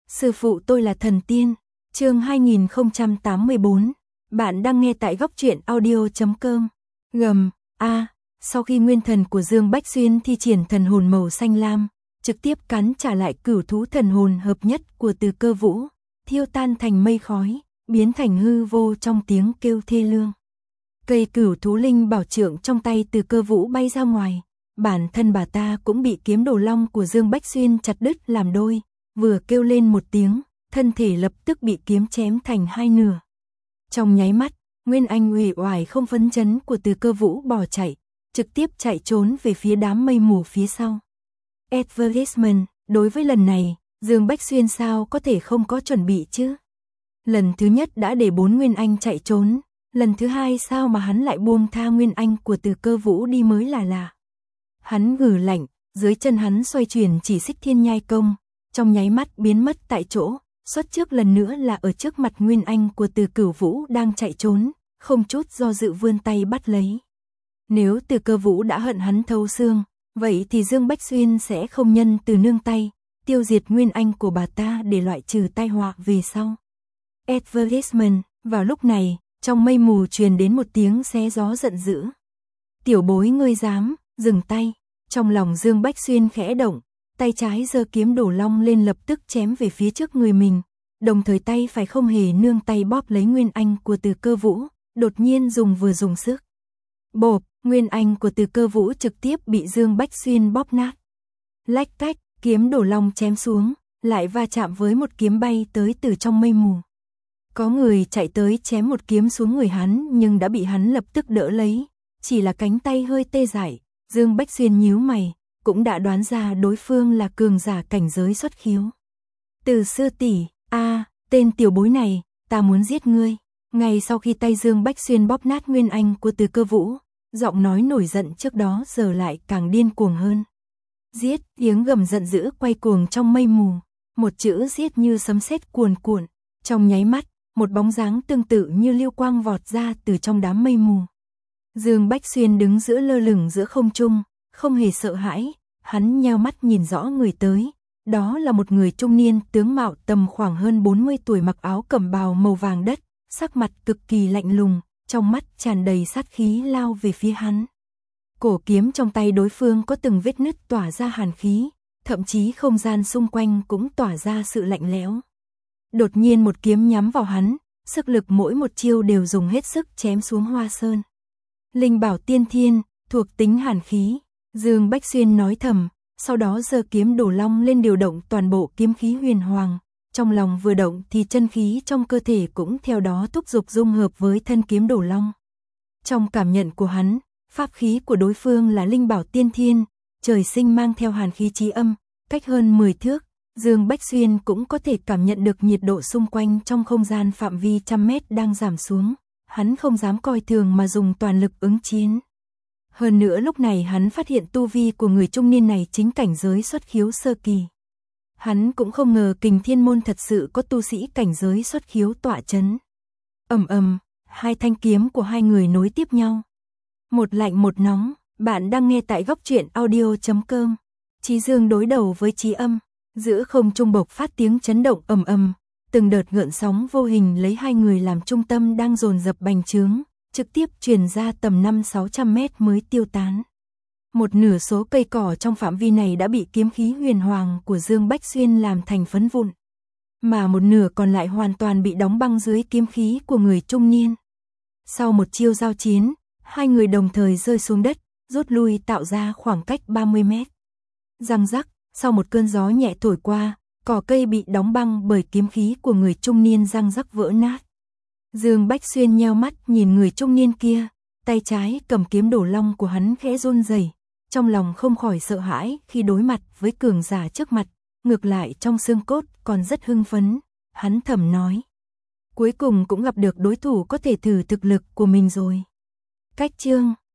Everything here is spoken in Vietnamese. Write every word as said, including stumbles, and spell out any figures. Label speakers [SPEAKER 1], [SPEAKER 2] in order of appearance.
[SPEAKER 1] Sư phụ tôi là thần tiên. Chương hai nghìn không trăm tám mươi bốn. Bạn đang nghe tại góc truyện audio chấm com. Gầm, a, sau khi nguyên thần của Dương Bách Xuyên thi triển thần hồn màu xanh lam, trực tiếp cắn trả lại cửu thú thần hồn hợp nhất của Từ Cơ Vũ, thiêu tan thành mây khói, biến thành hư vô trong tiếng kêu thê lương. Cây cửu thú linh bảo trượng trong tay Từ Cơ Vũ bay ra ngoài, bản thân bà ta cũng bị kiếm đồ long của Dương Bách Xuyên chặt đứt làm đôi, vừa kêu lên một tiếng, thân thể lập tức bị kiếm chém thành hai nửa. Trong nháy mắt, nguyên anh uể oải không phấn chấn của Từ Cơ Vũ bỏ chạy, trực tiếp chạy trốn về phía đám mây mù phía sau. Advertisement, đối với lần này, Dương Bách Xuyên sao có thể không có chuẩn bị chứ? Lần thứ nhất đã để bốn nguyên anh chạy trốn, lần thứ hai sao mà hắn lại buông tha nguyên anh của Từ Cơ Vũ đi mới là lạ. Hắn gừ lạnh, dưới chân hắn xoay chuyển chỉ xích thiên nhai công, trong nháy mắt biến mất tại chỗ, xuất trước lần nữa là ở trước mặt nguyên anh của Từ Cửu Vũ đang chạy trốn, không chút do dự vươn tay bắt lấy. Nếu Từ Cơ Vũ đã hận hắn thấu xương, vậy thì Dương Bách Xuyên sẽ không nhân từ nương tay, tiêu diệt nguyên anh của bà ta để loại trừ tai họa về sau. Advertisement, vào lúc này, trong mây mù truyền đến một tiếng xé gió giận dữ. Tiểu bối ngươi dám, dừng tay. Trong lòng Dương Bách Xuyên khẽ động, tay trái giơ kiếm đổ long lên lập tức chém về phía trước người mình, đồng thời tay phải không hề nương tay bóp lấy nguyên anh của Từ Cơ Vũ, đột nhiên dùng vừa dùng sức. Bộp, nguyên anh của Từ Cơ Vũ trực tiếp bị Dương Bách Xuyên bóp nát. Lách cách, kiếm đổ long chém xuống, lại va chạm với một kiếm bay tới từ trong mây mù. Có người chạy tới chém một kiếm xuống người hắn nhưng đã bị hắn lập tức đỡ lấy, chỉ là cánh tay hơi tê dại. Dương Bách Xuyên nhíu mày, cũng đã đoán ra đối phương là cường giả cảnh giới xuất khiếu. Từ sư tỷ, a, tên tiểu bối này, ta muốn giết ngươi. Ngay sau khi tay Dương Bách Xuyên bóp nát nguyên anh của Từ Cơ Vũ, giọng nói nổi giận trước đó giờ lại càng điên cuồng hơn. Giết, tiếng gầm giận dữ quay cuồng trong mây mù, một chữ giết như sấm sét cuồn cuộn, trong nháy mắt, một bóng dáng tương tự như lưu quang vọt ra từ trong đám mây mù. Dương Bách Xuyên đứng giữa lơ lửng giữa không trung, không hề sợ hãi, hắn nheo mắt nhìn rõ người tới, đó là một người trung niên tướng mạo tầm khoảng hơn bốn mươi tuổi mặc áo cẩm bào màu vàng đất, sắc mặt cực kỳ lạnh lùng, trong mắt tràn đầy sát khí lao về phía hắn. Cổ kiếm trong tay đối phương có từng vết nứt tỏa ra hàn khí, thậm chí không gian xung quanh cũng tỏa ra sự lạnh lẽo. Đột nhiên một kiếm nhắm vào hắn, sức lực mỗi một chiêu đều dùng hết sức chém xuống Hoa Sơn. Linh bảo tiên thiên, thuộc tính hàn khí, Dương Bách Xuyên nói thầm, sau đó giơ kiếm đổ long lên điều động toàn bộ kiếm khí huyền hoàng, trong lòng vừa động thì chân khí trong cơ thể cũng theo đó thúc giục dung hợp với thân kiếm đổ long. Trong cảm nhận của hắn, pháp khí của đối phương là linh bảo tiên thiên, trời sinh mang theo hàn khí chí âm, cách hơn mười thước, Dương Bách Xuyên cũng có thể cảm nhận được nhiệt độ xung quanh trong không gian phạm vi trăm mét đang giảm xuống. Hắn không dám coi thường mà dùng toàn lực ứng chiến. Hơn nữa lúc này hắn phát hiện tu vi của người trung niên này chính cảnh giới xuất khiếu sơ kỳ. Hắn cũng không ngờ Kình Thiên Môn thật sự có tu sĩ cảnh giới xuất khiếu tọa chấn. Ầm ầm, hai thanh kiếm của hai người nối tiếp nhau. Một lạnh một nóng, bạn đang nghe tại góc truyện audio chấm com. Chí dương đối đầu với chí âm, giữa không trung bộc phát tiếng chấn động ầm ầm. Từng đợt gợn sóng vô hình lấy hai người làm trung tâm đang dồn dập bành trướng, trực tiếp truyền ra tầm năm sáu trăm mét mới tiêu tán. Một nửa số cây cỏ trong phạm vi này đã bị kiếm khí huyền hoàng của Dương Bách Xuyên làm thành phấn vụn, mà một nửa còn lại hoàn toàn bị đóng băng dưới kiếm khí của người trung niên. Sau một chiêu giao chiến, hai người đồng thời rơi xuống đất, rút lui tạo ra khoảng cách ba mươi mét. Răng rắc, sau một cơn gió nhẹ thổi qua, cỏ cây bị đóng băng bởi kiếm khí của người trung niên răng rắc vỡ nát. Dương Bách Xuyên nheo mắt nhìn người trung niên kia, tay trái cầm kiếm đổ long của hắn khẽ run rẩy, trong lòng không khỏi sợ hãi khi đối mặt với cường giả trước mặt, ngược lại trong xương cốt còn rất hưng phấn, hắn thầm nói. Cuối cùng cũng gặp được đối thủ có thể thử thực lực của mình rồi. Cách chương